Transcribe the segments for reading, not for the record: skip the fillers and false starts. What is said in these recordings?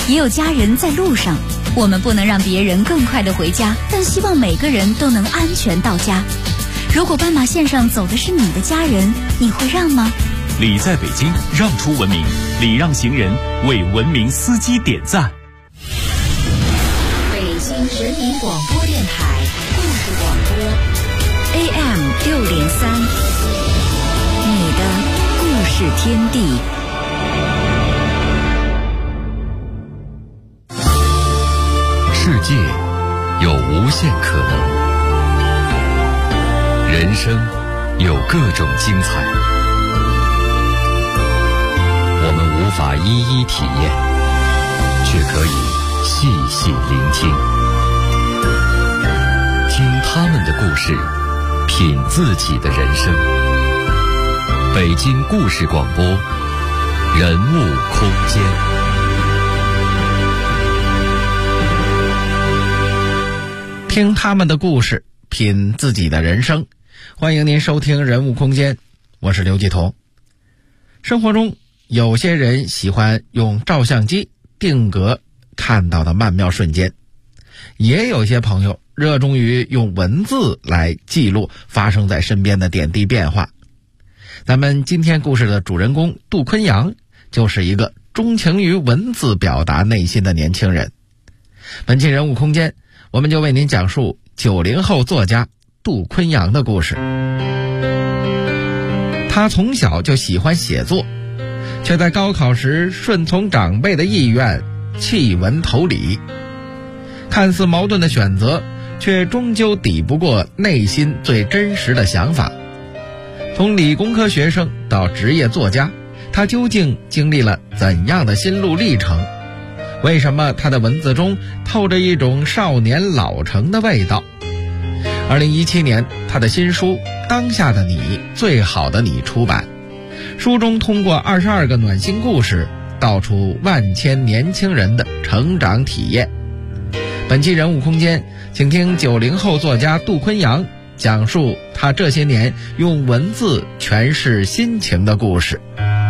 也有家人在路上。我们不能让别人更快地回家，但希望每个人都能安全到家。如果斑马线上走的是你的家人，你会让吗？ 礼在北京，让出文明，礼让行人，为文明司机点赞。 北京人民广播电台故事广播 AM603，你的故事天地。 世界有无限可能，人生有各种精彩，我们无法一一体验，却可以细细聆听，听他们的故事，品自己的人生。北京故事广播，人物空间。 听他们的故事，品自己的人生。欢迎您收听人物空间，我是刘继彤。生活中有些人喜欢用照相机定格看到的曼妙瞬间，也有些朋友热衷于用文字来记录发生在身边的点滴变化。咱们今天故事的主人公杜坤阳就是一个钟情于文字表达内心的年轻人。本期人物空间，我们就为您讲述90后作家杜坤阳的故事。他从小就喜欢写作，却在高考时顺从长辈的意愿弃文投理。看似矛盾的选择，却终究抵不过内心最真实的想法。从理工科学生到职业作家，他究竟经历了怎样的心路历程？为什么他的文字中透着一种少年老成的味道？2017年，他的新书《当下的你，最好的你》出版。书中通过22个暖心故事，道出万千年轻人的成长体验。本期人物空间，请听90后作家杜坤阳讲述他这些年用文字诠释心情的故事。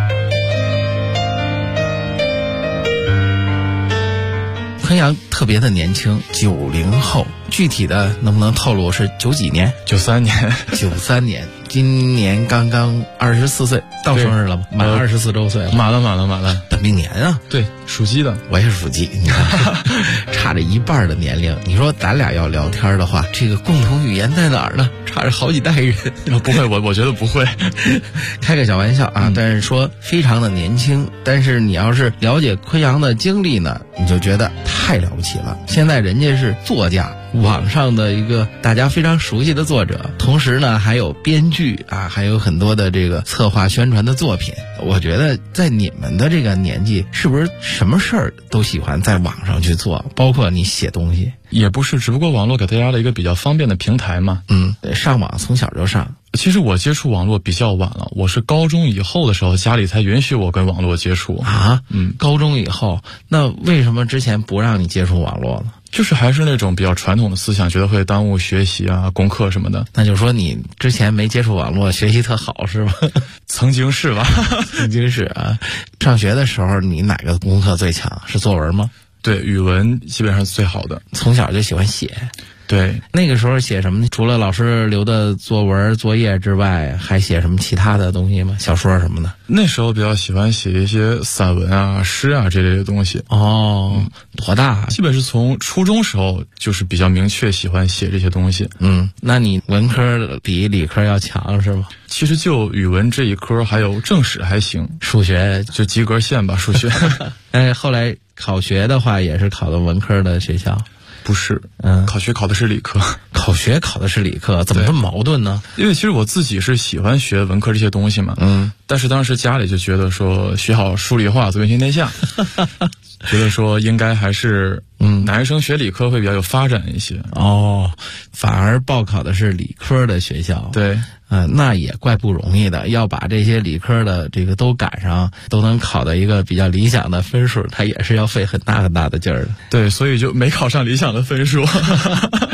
坤阳特别的年轻，90后，具体的能不能透露是90几年 ？93年 ，93年，今年刚刚24岁，到生日了吗？满24周岁了， 满了。 本命年啊， 对，属鸡的， 我也是属鸡，你看，差着一半的年龄。你说咱俩要聊天的话，这个共同语言在哪儿呢？差着好几代人。 不会，我觉得不会， 开个小玩笑啊。但是说非常的年轻，但是你要是了解坤阳的经历呢，你就觉得太了不起了。现在人家是作家，网上的一个大家非常熟悉的作者，同时呢还有编剧啊，还有很多的这个策划宣传的作品。我觉得在你们的这个年纪，是不是什么事儿都喜欢在网上去做，包括你写东西？ 也不是，只不过网络给大家了一个比较方便的平台嘛。 上网从小就上。 其实我接触网络比较晚了，我是高中以后的时候，家里才允许我跟网络接触啊。高中以后，那为什么之前不让你接触网络呢？ 就是还是那种比较传统的思想，觉得会耽误学习啊、功课什么的。 那就说你之前没接触网络，学习特好是吧？ 曾经是吧？ 曾经是啊。上学的时候，你哪个功课最强？是作文吗？ 对，语文基本上是最好的。 从小就喜欢写。 对， 那个时候写什么呢？除了老师留的作文作业之外，还写什么其他的东西吗？小说什么的？ 那时候比较喜欢写一些散文啊、诗啊这类的东西。 多大？ 基本是从初中时候就是比较明确喜欢写这些东西。 那你文科比理科要强是吗？ 其实就语文这一科，还有政史还行， 数学就及格线吧，数学。 后来考学的话也是考的文科的学校。 不是，考学考的是理科。 考学考的是理科，怎么这么矛盾呢？ 因为其实我自己是喜欢学文科这些东西嘛，但是当时家里就觉得说学好数理化，走遍天下，觉得说应该还是男生学理科会比较有发展一些。 反而报考的是理科的学校。 对。 那也怪不容易的，要把这些理科的这个都赶上，都能考到一个比较理想的分数，他也是要费很大很大的劲儿的。 对，所以就没考上理想的分数。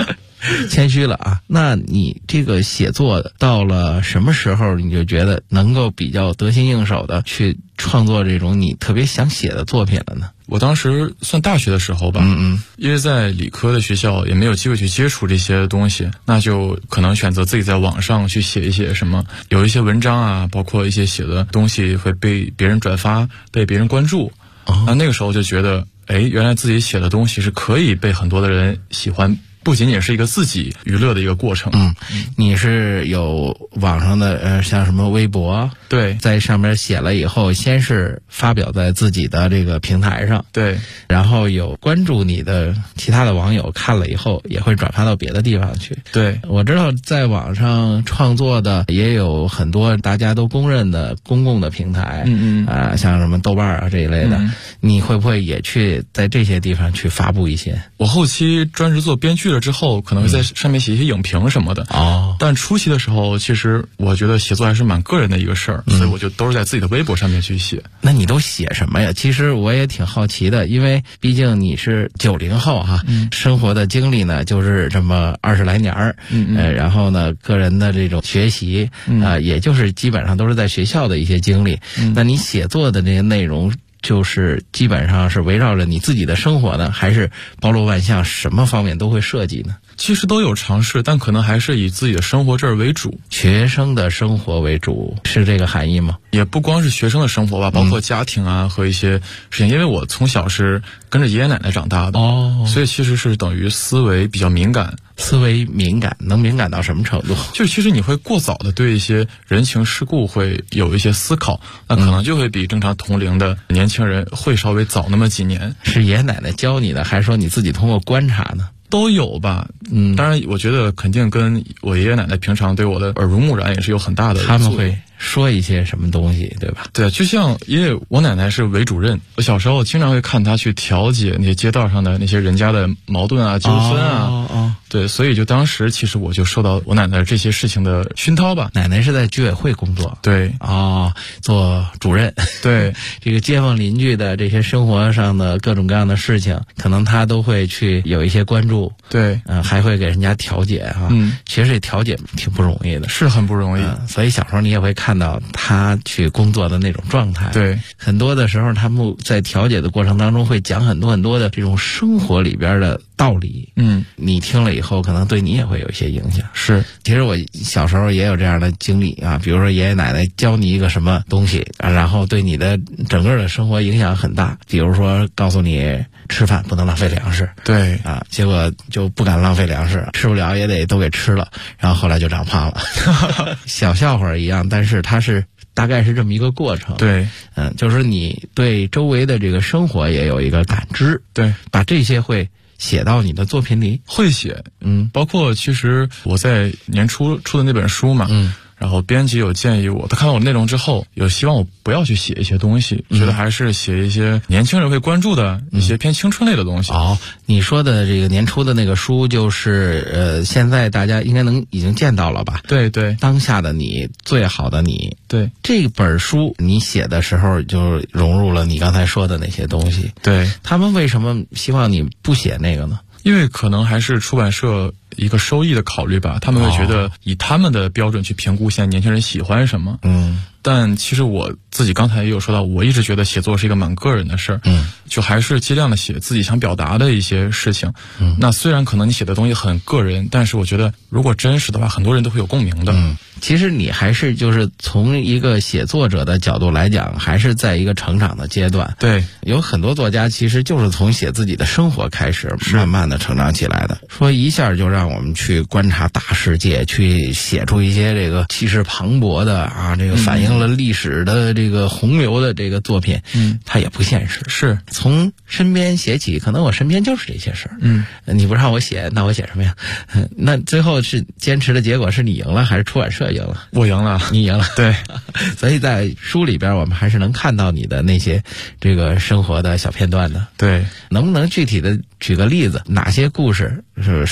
谦虚了啊。那你这个写作到了什么时候，你就觉得能够比较得心应手的去创作这种你特别想写的作品了呢？ 我当时算大学的时候吧，因为在理科的学校也没有机会去接触这些东西，那就可能选择自己在网上去写一写什么，有一些文章啊，包括一些写的东西会被别人转发，被别人关注。那个时候就觉得，原来自己写的东西是可以被很多的人喜欢。不仅仅是一个自己娱乐的一个过程。 你是有网上的像什么微博， 对， 在上面写了以后，先是发表在自己的这个平台上， 对， 然后有关注你的其他的网友看了以后，也会转发到别的地方去。 对， 我知道在网上创作的也有很多大家都公认的公共的平台，像什么豆瓣啊这一类的，你会不会也去在这些地方去发布一些？ 我后期专职做编剧了之后，可能会在上面写一些影评什么的。但初期的时候，其实我觉得写作还是蛮个人的一个事儿，所以我就都是在自己的微博上面去写。 那你都写什么呀？其实我也挺好奇的，因为毕竟你是90后哈，生活的经历呢就是这么20来年儿，然后呢个人的这种学习也就是基本上都是在学校的一些经历。那你写作的这些内容，就是基本上是围绕着你自己的生活呢，还是包罗万象，什么方面都会涉及呢？ 其实都有尝试，但可能还是以自己的生活这儿为主， 学生的生活为主，是这个含义吗？ 也不光是学生的生活吧，包括家庭啊和一些事情。因为我从小是跟着爷爷奶奶长大的，所以其实是等于思维比较敏感。 思维敏感，能敏感到什么程度？ 就其实你会过早的对一些人情世故会有一些思考，那可能就会比正常同龄的年轻人会稍微早那么几年。 是爷爷奶奶教你的，还是说你自己通过观察呢？ 都有吧，当然我觉得肯定跟我爷爷奶奶平常对我的耳濡目染也是有很大的作用。 他们会说一些什么东西，对吧？ 对，就像因为我奶奶是韦主任，我小时候经常会看她去调解那些街道上的那些人家的矛盾啊、纠纷啊。对，所以就当时其实我就受到我奶奶这些事情的熏陶吧。 奶奶是在居委会工作， 对， 做主任， 对， 这个街坊邻居的这些生活上的各种各样的事情，可能她都会去有一些关注， 对， 还会给人家调解哈。其实这调解挺不容易的， 是很不容易。 所以小时候你也会看到她去工作的那种状态。 对， 很多的时候他们在调解的过程当中会讲很多很多的这种生活里边的道理。你听了以后可能对你也会有一些影响。 是， 其实我小时候也有这样的经历啊，比如说爷爷奶奶教你一个什么东西然后对你的整个的生活影响很大。比如说告诉你吃饭不能浪费粮食， 对结果就不敢浪费粮食，吃不了也得都给吃了，然后后来就长胖了。小笑话一样，但是它是大概是这么一个过程。 对， 就是你对周围的这个生活也有一个感知。 对， 把这些会写到你的作品里。 会写，包括其实我在年初出的那本书嘛，然后编辑有建议我，他看到我内容之后，有希望我不要去写一些东西，觉得还是写一些年轻人会关注的一些偏青春类的东西。 你说的这个年初的那个书，就是现在大家应该已经见到了吧？ 对对， 当下的你，最好的你。 对， 这本书你写的时候就融入了你刚才说的那些东西。 对， 他们为什么希望你不写那个呢？ 因为可能还是出版社一个收益的考虑吧，他们会觉得以他们的标准去评估现在年轻人喜欢什么。但其实我自己刚才也有说到，我一直觉得写作是一个蛮个人的事儿，就还是尽量的写自己想表达的一些事情。那虽然可能你写的东西很个人，但是我觉得如果真实的话，很多人都会有共鸣的。 其实你还是就是从一个写作者的角度来讲，还是在一个成长的阶段。 对， 有很多作家其实就是从写自己的生活开始，慢慢的成长起来的。说一下就让我们去观察大世界，去写出一些这个气势磅礴的这个反映了历史的这个洪流的这个作品，它也不现实。 是从身边写起，可能我身边就是这些事儿。你不让我写，那我写什么呀？那最后是坚持的结果是你赢了，还是出版社赢了？ 我赢了， 你赢了。 对， 所以在书里边我们还是能看到你的那些这个生活的小片段的。 对， 能不能具体的举个例子，哪些故事是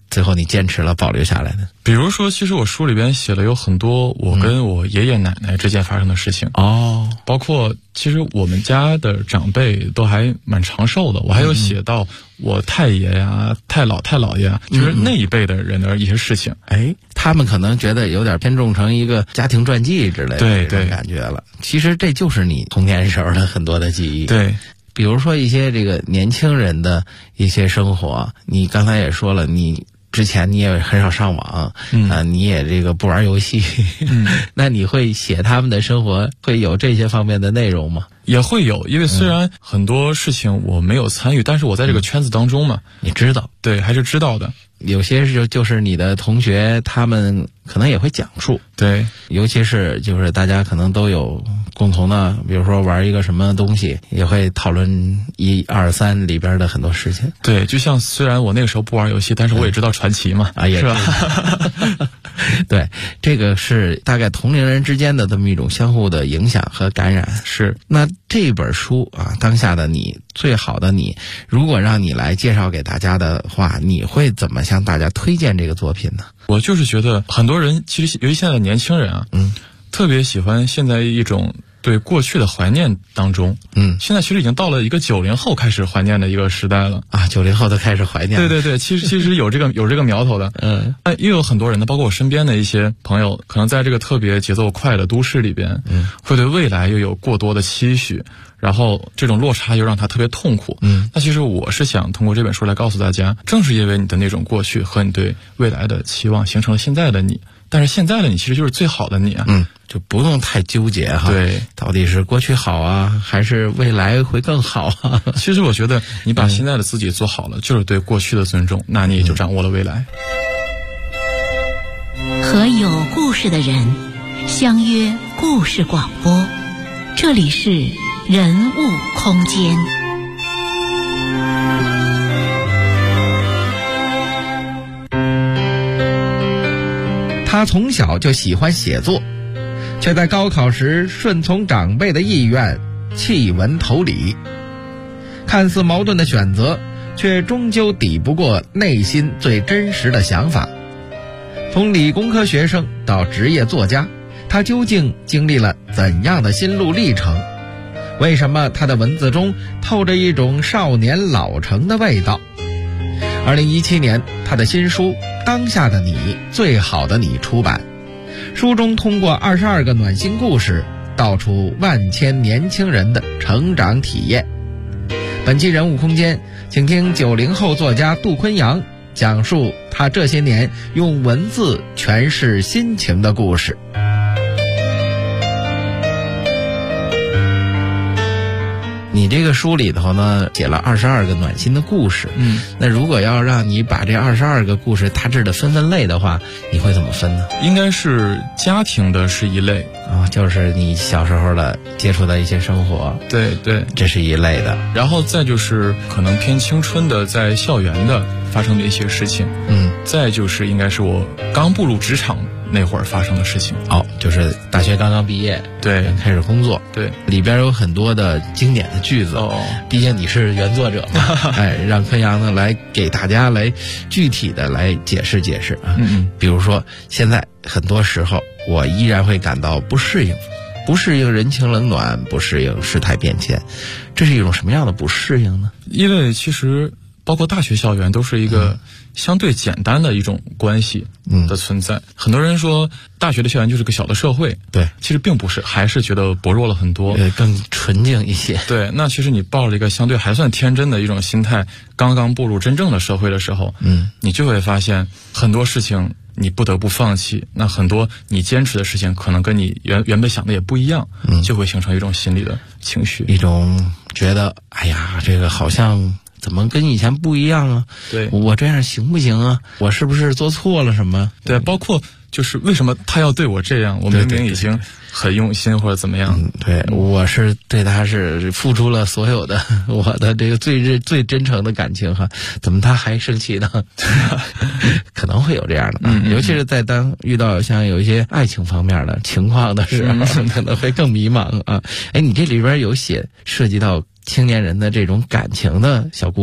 最后你坚持了保留下来的？ 比如说，其实我书里边写了有很多我跟我爷爷奶奶之间发生的事情包括其实我们家的长辈都还蛮长寿的，我还有写到我太爷呀、太姥爷啊，就是那一辈的人的一些事情。 他们可能觉得有点偏重成一个家庭传记之类的这种感觉了。其实这就是你童年时候的很多的记忆。 对。 比如说一些这个年轻人的一些生活，你刚才也说了，你之前你也很少上网，你也这个不玩游戏，那你会写他们的生活，会有这些方面的内容吗？ 也会有，因为虽然很多事情我没有参与，但是我在这个圈子当中嘛， 你知道， 对，还是知道的。 有些就是你的同学，他们可能也会讲述， 对， 尤其是就是大家可能都有共同的，比如说玩一个什么东西，也会讨论1、2、3里边的很多事情。 对，就像虽然我那个时候不玩游戏，但是我也知道传奇嘛， 也是吧？ 对，这个是大概同龄人之间的这么一种相互的影响和感染。 是。 那这本书啊，当下的你，最好的你，如果让你来介绍给大家的话，你会怎么向大家推荐这个作品呢？ 我就是觉得很多人其实尤其现在的年轻人啊，特别喜欢现在一种对过去的怀念当中，现在其实已经到了一个90后开始怀念的一个时代了啊，90后都开始怀念了。 对，其实有这个苗头的，又有很多人呢，包括我身边的一些朋友，可能在这个特别节奏快的都市里边，会对未来又有过多的期许，然后这种落差又让他特别痛苦。那其实我是想通过这本书来告诉大家，正是因为你的那种过去和你对未来的期望，形成了现在的你。但是现在的你其实就是最好的你啊， 就不用太纠结哈。 对， 到底是过去好啊，还是未来会更好啊？ 其实我觉得你把现在的自己做好了，就是对过去的尊重，那你也就掌握了未来。 和有故事的人相约故事广播，这里是人物空间。 他从小就喜欢写作，却在高考时顺从长辈的意愿，弃文投理。看似矛盾的选择，却终究抵不过内心最真实的想法。从理工科学生到职业作家，他究竟经历了怎样的心路历程？为什么他的文字中透着一种少年老成的味道？2017年，他的新书《当下的你，最好的你》出版。书中通过22个暖心故事，道出万千年轻人的成长体验。本期人物空间，请听90后作家杜坤阳讲述他这些年用文字诠释心情的故事。你这个书里头呢，写了22个暖心的故事。那如果要让你把这22个故事大致的分类的话，你会怎么分呢？ 应该是家庭的是一类啊，就是你小时候的接触的一些生活。 对， 这是一类的。 然后再就是可能偏青春的，在校园的发生的一些事情。再就是应该是我刚步入职场那会儿发生的事情。 就是大学刚刚毕业， 对， 开始工作， 对， 里边有很多的经典的句子。毕竟你是原作者嘛，让坤阳呢来给大家来具体的来解释解释啊。比如说，现在很多时候我依然会感到不适应人情冷暖，不适应事态变迁，这是一种什么样的不适应呢？ 因为其实包括大学校园都是一个相对简单的一种关系的存在。很多人说大学的校园就是个小的社会， 对， 其实并不是，还是觉得薄弱了很多， 更纯净一些。 对，那其实你抱着一个相对还算天真的一种心态，刚刚步入真正的社会的时候，你就会发现很多事情你不得不放弃，那很多你坚持的事情可能跟你原本想的也不一样，就会形成一种心理的情绪， 一种觉得哎呀，这个好像怎么跟以前不一样啊？ 对， 我这样行不行啊？我是不是做错了什么？ 对，包括就是为什么他要对我这样？我明明已经很用心或者怎么样？ 对，我是对他是付出了所有的我的这个最真诚的感情哈，怎么他还生气呢？可能会有这样的，尤其是在当遇到像有一些爱情方面的情况的时候，可能会更迷茫啊。你这里边有涉及到青年人的这种感情的小故事吗？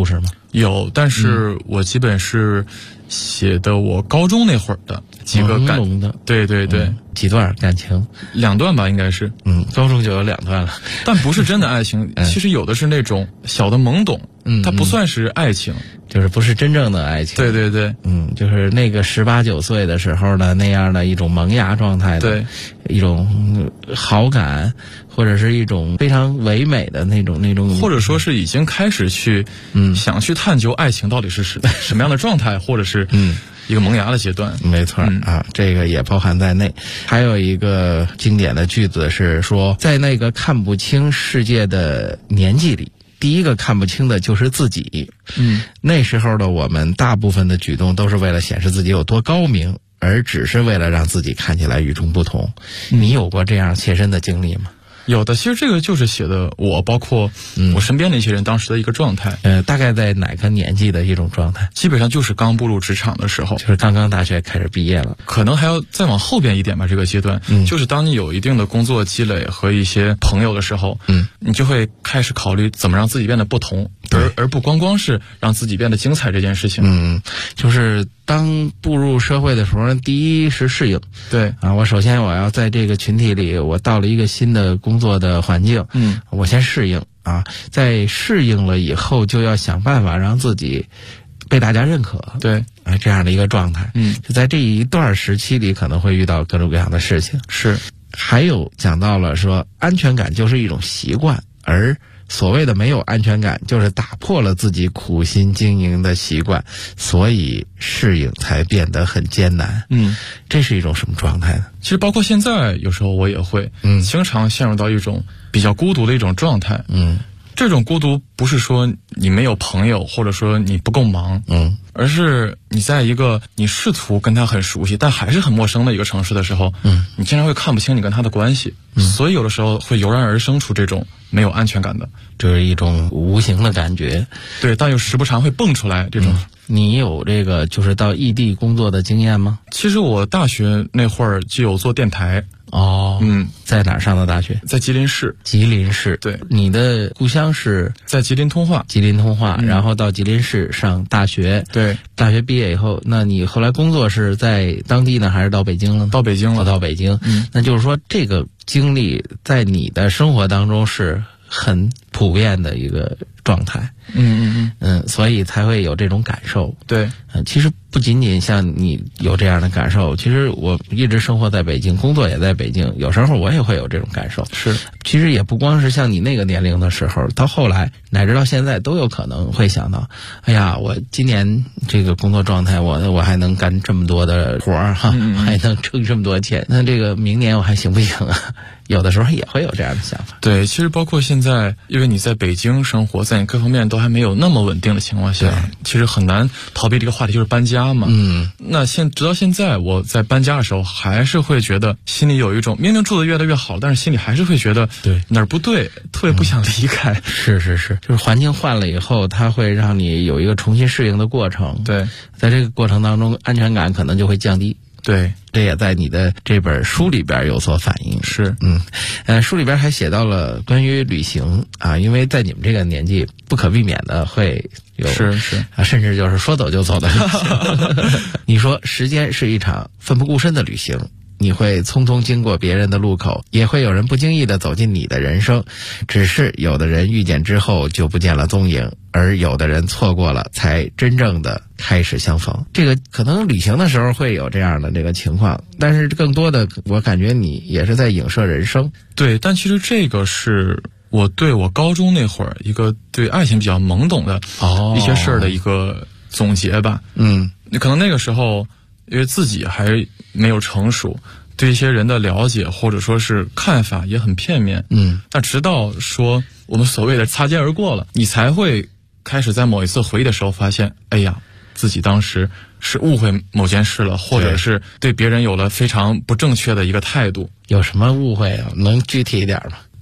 有，但是我基本是写的我高中那会儿的几个感朦胧的， 对对对， 几段感情 ，2段吧，应该是， 高中就有2段了， 但不是真的爱情，其实有的是那种小的懵懂，它不算是爱情， 就是不是真正的爱情， 对对对， 就是那个18、19岁的时候的那样的一种萌芽状态的， 对， 一种好感，或者是一种非常唯美的那种， 或者说是已经开始去，想去探究爱情到底是什么样的状态，或者是一个萌芽的阶段。 没错啊，这个也包含在内。还有一个经典的句子是说，在那个看不清世界的年纪里，第一个看不清的就是自己。那时候的我们大部分的举动都是为了显示自己有多高明，而只是为了让自己看起来与众不同。你有过这样切身的经历吗？ 有的，其实这个就是写的我，包括我身边的一些人当时的一个状态。 大概在哪个年纪的一种状态？ 基本上就是刚步入职场的时候， 就是刚刚大学开始毕业了， 可能还要再往后边一点吧。这个阶段，就是当你有一定的工作积累和一些朋友的时候，你就会开始考虑怎么让自己变得不同，而不光光是让自己变得精彩这件事情。 就是当步入社会的时候，第一是适应。 对啊，我首先我要在这个群体里，我到了一个新的工作的环境，我先适应啊，在适应了以后，就要想办法让自己被大家认可。 对， 这样的一个状态。就在这一段时期里，可能会遇到各种各样的事情。 是， 还有讲到了说，安全感就是一种习惯，而所谓的没有安全感，就是打破了自己苦心经营的习惯，所以适应才变得很艰难。这是一种什么状态呢？ 其实包括现在，有时候我也会，经常陷入到一种比较孤独的一种状态。这种孤独不是说你没有朋友，或者说你不够忙，而是你在一个你试图跟他很熟悉，但还是很陌生的一个城市的时候，你经常会看不清你跟他的关系，所以有的时候会油然而生出这种没有安全感的， 这是一种无形的感觉。 对，但又时不常会蹦出来这种。 你有这个就是到异地工作的经验吗？ 其实我大学那会儿就有做电台。 在哪儿上的大学？ 在吉林市。 吉林市， 对。 你的故乡是在吉林通化。 吉林通化，然后到吉林市上大学。 对。 大学毕业以后，那你后来工作是在当地呢，还是到北京了？ 到北京了。 到北京。那就是说，这个经历在你的生活当中是很普遍的一个状态。所以才会有这种感受。 对， 其实不仅仅像你有这样的感受，其实我一直生活在北京，工作也在北京，有时候我也会有这种感受。 是， 其实也不光是像你那个年龄的时候，到后来乃至到现在都有可能会想到，哎呀，我今年这个工作状态，我还能干这么多的活儿哈，还能挣这么多钱，那这个明年我还行不行啊？有的时候也会有这样的想法。 对，其实包括现在，因为你在北京生活，在你各方面都还没有那么稳定的情况下，其实很难逃避这个话题，就是搬家嘛。那直到现在，我在搬家的时候，还是会觉得心里有一种明明住得越来越好，但是心里还是会觉得哪儿不对，特别不想离开。 是，就是环境换了以后，它会让你有一个重新适应的过程。 对， 在这个过程当中，安全感可能就会降低。 对， 这也在你的这本书里边有所反映。 是， 书里边还写到了关于旅行啊，因为在你们这个年纪，不可避免的会有甚至就是说走就走的旅行。你说时间是一场奋不顾身的旅行。你会匆匆经过别人的路口，也会有人不经意地走进你的人生，只是有的人遇见之后就不见了踪影，而有的人错过了才真正的开始相逢。这个可能旅行的时候会有这样的这个情况，但是更多的我感觉你也是在影射人生。 对，但其实这个是我对我高中那会儿一个对爱情比较懵懂的一些事儿的一个总结吧。可能那个时候因为自己还没有成熟，对一些人的了解或者说是看法也很片面。那直到说我们所谓的擦肩而过了，你才会开始在某一次回忆的时候发现，哎呀，自己当时是误会某件事了，或者是对别人有了非常不正确的一个态度。 有什么误会啊？能具体一点吗？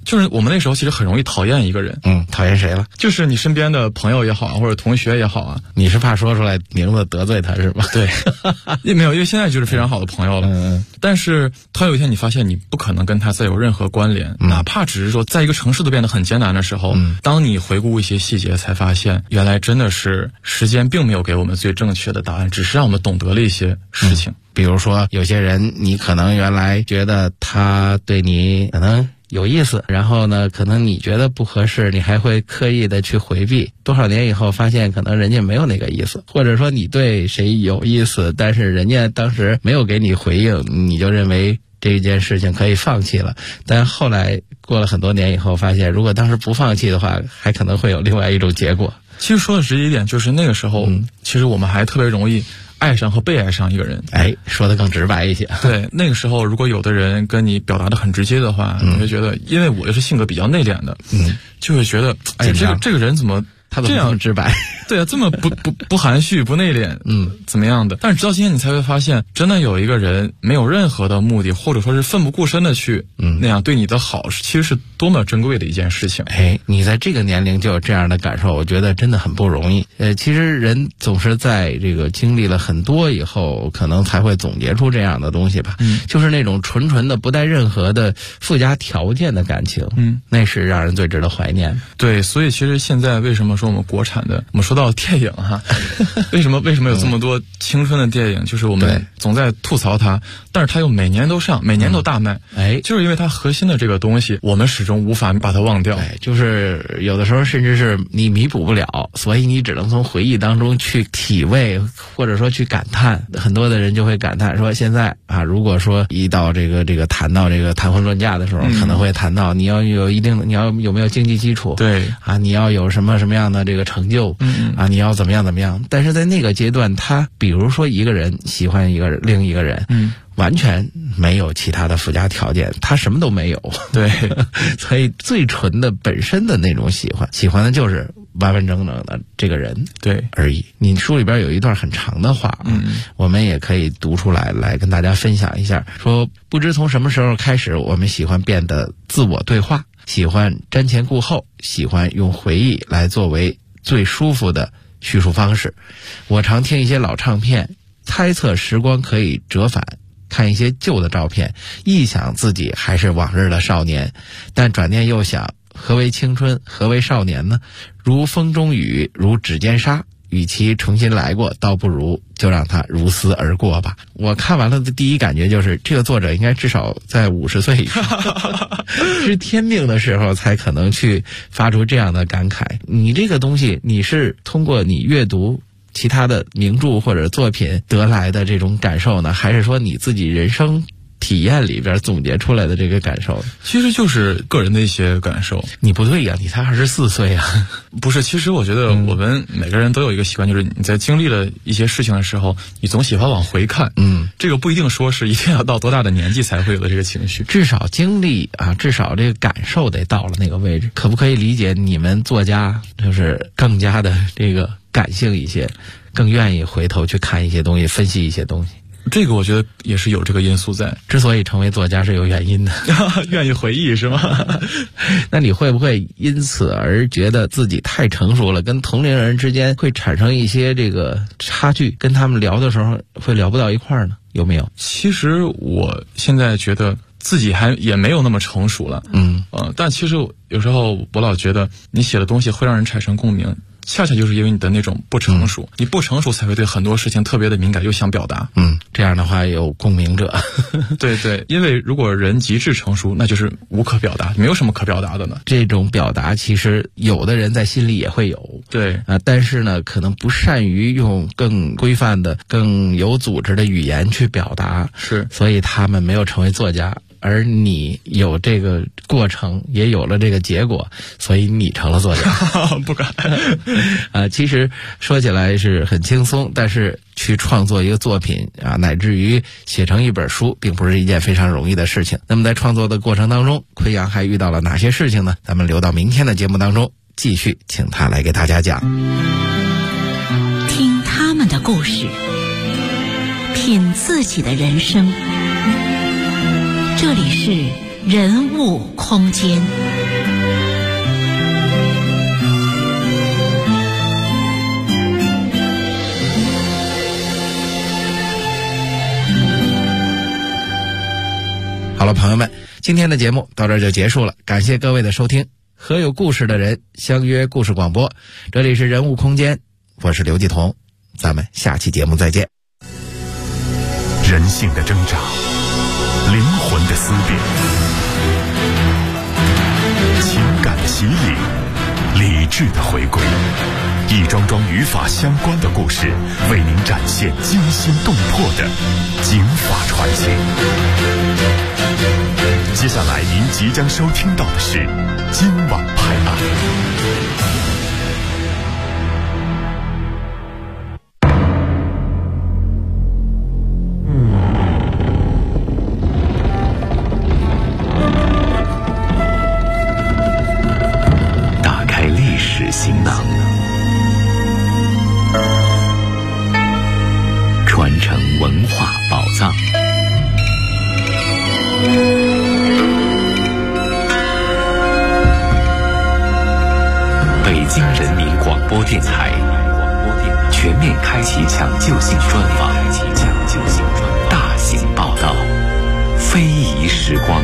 就是我们那时候其实很容易讨厌一个人。 讨厌谁了？ 就是你身边的朋友也好啊，或者同学也好啊。 你是怕说出来名字得罪他是吧？ 对，没有，因为现在就是非常好的朋友了。但是他有一天你发现你不可能跟他再有任何关联，哪怕只是说在一个城市都变得很艰难的时候，当你回顾一些细节，才发现原来真的是时间并没有给我们最正确的答案，只是让我们懂得了一些事情。 比如说有些人你可能原来觉得他对你可能有意思，然后呢可能你觉得不合适，你还会刻意的去回避，多少年以后发现可能人家没有那个意思，或者说你对谁有意思，但是人家当时没有给你回应，你就认为这件事情可以放弃了。但后来过了很多年以后发现，如果当时不放弃的话，还可能会有另外一种结果。 其实说的直接一点，就是那个时候其实我们还特别容易爱上和被爱上一个人。 说得更直白一些。 对，那个时候如果有的人跟你表达的很直接的话，你会觉得，因为我就是性格比较内敛的，就会觉得，哎，这个人怎么他怎么这么直白？ 对啊，这么不含蓄不内敛，怎么样的？但是直到今天你才会发现，真的有一个人没有任何的目的，或者说是奋不顾身的去那样对你的好，其实是多么珍贵的一件事情。 你在这个年龄就有这样的感受，我觉得真的很不容易。其实人总是在这个经历了很多以后，可能才会总结出这样的东西吧。就是那种纯纯的不带任何的附加条件的感情，那是让人最值得怀念。 对，所以其实现在为什么说我们国产的，我们说到电影哈，为什么有这么多青春的电影？就是我们总在吐槽它，但是它又每年都上，每年都大卖。就是因为它核心的这个东西，我们始终无法把它忘掉。 就是有的时候甚至是你弥补不了，所以你只能从回忆当中去体味，或者说去感叹。很多的人就会感叹说，现在啊，如果说一到这个谈到这个谈婚论嫁的时候，可能会谈到你要有一定，你要有没有经济基础？ 对啊，你要有什么样的这个成就？你要怎么样？但是在那个阶段，他比如说一个人喜欢另一个人，完全没有其他的附加条件，他什么都没有。 对， 所以最纯的本身的那种喜欢的就是完完整整的这个人， 对而已。你书里边有一段很长的话，我们也可以读出来跟大家分享一下。说不知从什么时候开始，我们喜欢变得自我对话，喜欢瞻前顾后，喜欢用回忆来作为最舒服的叙述方式。我常听一些老唱片，猜测时光可以折返，看一些旧的照片，臆想自己还是往日的少年，但转念又想，何为青春，何为少年呢？如风中雨，如指尖沙，与其重新来过，倒不如就让它如斯而过吧。我看完了的第一感觉就是，这个作者应该至少在50岁以上知天命的时候才可能去发出这样的感慨。你这个东西，你是通过你阅读其他的名著或者作品得来的这种感受呢，还是说你自己人生体验里边总结出来的这个感受？ 其实就是个人的一些感受。 你不对呀，你才24岁呀。 不是，其实我觉得我们每个人都有一个习惯，就是你在经历了一些事情的时候，你总喜欢往回看。这个不一定说是一定要到多大的年纪才会有的这个情绪， 至少经历啊，至少这个感受得到了那个位置。可不可以理解你们作家就是更加的这个感性一些，更愿意回头去看一些东西，分析一些东西？ 这个我觉得也是有这个因素在。 之所以成为作家是有原因的。 愿意回忆是吗？ 那你会不会因此而觉得自己太成熟了，跟同龄人之间会产生一些这个差距，跟他们聊的时候会聊不到一块儿呢？有没有？ 其实我现在觉得自己也没有那么成熟了。但其实有时候我老觉得你写的东西会让人产生共鸣，恰恰就是因为你的那种不成熟，你不成熟才会对很多事情特别的敏感，又想表达。 这样的话有共鸣者。 对对，因为如果人极致成熟，那就是无可表达，没有什么可表达的呢。 这种表达其实有的人在心里也会有， 对但是呢，可能不善于用更规范的、更有组织的语言去表达， 是， 所以他们没有成为作家。而你有这个过程，也有了这个结果，所以你成了作家。 不敢。 其实说起来是很轻松，但是去创作一个作品啊，乃至于写成一本书，并不是一件非常容易的事情。那么在创作的过程当中，奎阳还遇到了哪些事情呢？咱们留到明天的节目当中继续请他来给大家讲。 听他们的故事，品自己的人生。这里是人物空间。 好了，朋友们，今天的节目到这儿就结束了，感谢各位的收听。和有故事的人相约故事广播，这里是人物空间，我是刘继彤，咱们下期节目再见。 人性的挣扎，灵魂的思辨，情感的洗礼，理智的回归，一桩桩与法相关的故事，为您展现惊心动魄的警法传奇。接下来您即将收听到的是今晚拍案。打开历史行囊，传承文化宝藏。北京人民广播电台全面开启抢救性专访，大型报道，非遗时光。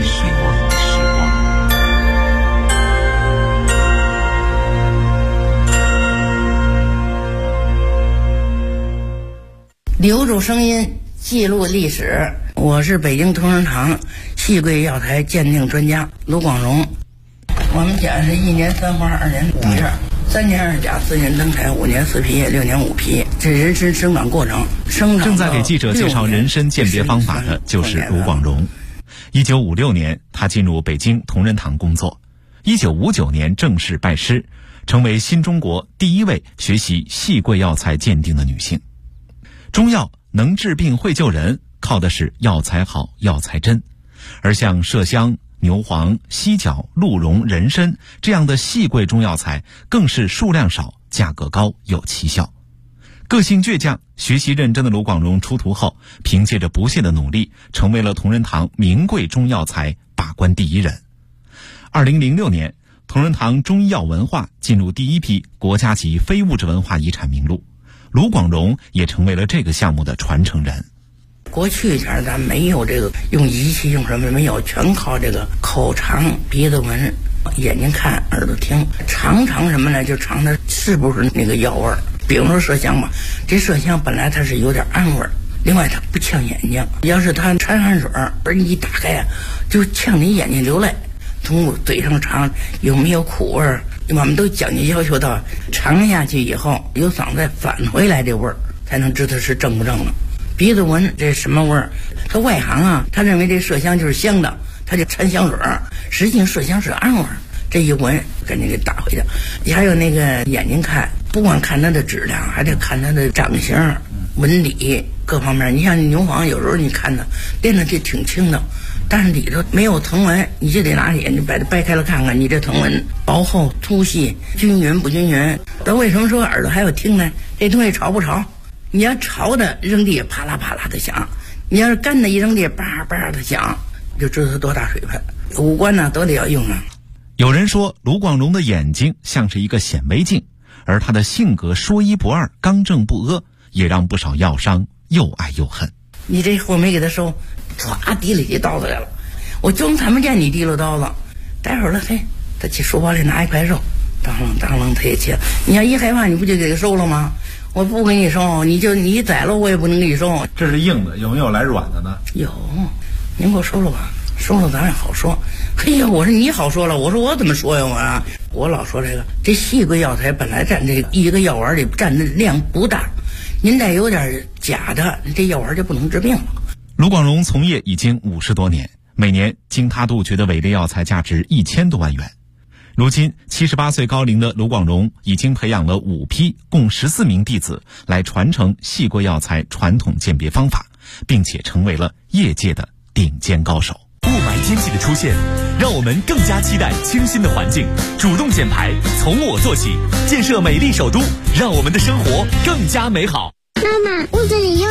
留住声音，记录历史。我是北京同仁堂戏柜药材鉴定专家卢广荣。我们家是1年3花2年5叶，3年2甲4年登台5年4批6年5批，这人参生长过程。 正在给记者介绍人参鉴别方法的就是卢广荣。1956年，他进入北京同仁堂工作。1959年正式拜师，成为新中国第一位学习戏柜药材鉴定的女性。中药能治病会救人，靠的是药材好药材真，而像麝香、牛黄、犀角、鹿茸、人参这样的细贵中药材更是数量少，价格高，有奇效。个性倔强、学习认真的卢广荣出徒后，凭借着不懈的努力，成为了同仁堂名贵中药材把关第一人。2006年，同仁堂中医药文化进入第一批国家级非物质文化遗产名录，卢广荣也成为了这个项目的传承人。 过去前咱没有这个用仪器用什么没有，全靠这个口尝、鼻子闻、眼睛看、耳朵听，尝什么呢？就尝它是不是那个药味儿。比如说麝香吧，这麝香本来它是有点暗味儿，另外它不呛眼睛。要是它掺汗水儿，一打开啊，就呛你眼睛流泪。从嘴上尝有没有苦味儿，我们都讲究要求到尝下去以后有嗓子返回来这味儿，才能知道是正不正了。鼻子闻这什么味儿？他外行啊，他认为这麝香就是香的，他就掺香水儿，实际上麝香是暗味儿。这一闻赶紧给打回去。你还有那个眼睛看，不光看它的质量，还得看它的长相、纹理各方面。你像牛黄，有时候你看它练的就挺轻的，但是里头没有藤纹，你就得拿眼睛把它掰开了看看，你这藤纹薄厚、粗细、均匀不均匀。但为什么说耳朵还要听呢？这东西潮不潮？你要潮的扔地啪啦啪啦的响，你要是干的一扔地叭叭的响，就知道它多大水分。五官呢都得要用啊。 有人说卢广荣的眼睛像是一个显微镜，而他的性格说一不二、刚正不阿，也让不少药商又爱又恨。 你这货没给他收，唰提了起刀子来了，我就看不见你提了刀子。待会儿了，嘿，他去书包里拿一块肉，当啷当啷他也切。你要一害怕，你不就给他收了吗？我不给你收，你宰了我也不能给你收。 这是硬的，有没有来软的呢？ 有，您给我收了吧，收了咱也好说。嘿呀，我说你好说了，我说我怎么说呀？我老说这细贵药材本来占这一个药丸里占的量不大，您再有点假的，这药丸就不能治病了。 卢广荣从业已经50多年，每年经他杜绝的伪劣药材价值1000多万元。如今78岁高龄的卢广荣已经培养了5批共14名弟子来传承细贵药材传统鉴别方法，并且成为了业界的顶尖高手。 雾霾天气的出现，让我们更加期待清新的环境。主动减排，从我做起，建设美丽首都，让我们的生活更加美好。 妈妈，屋子里又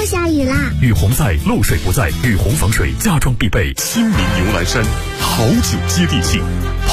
下雨啦。 雨洪在，漏水不在，雨洪防水家装必备。新民牛栏山，好酒接地气。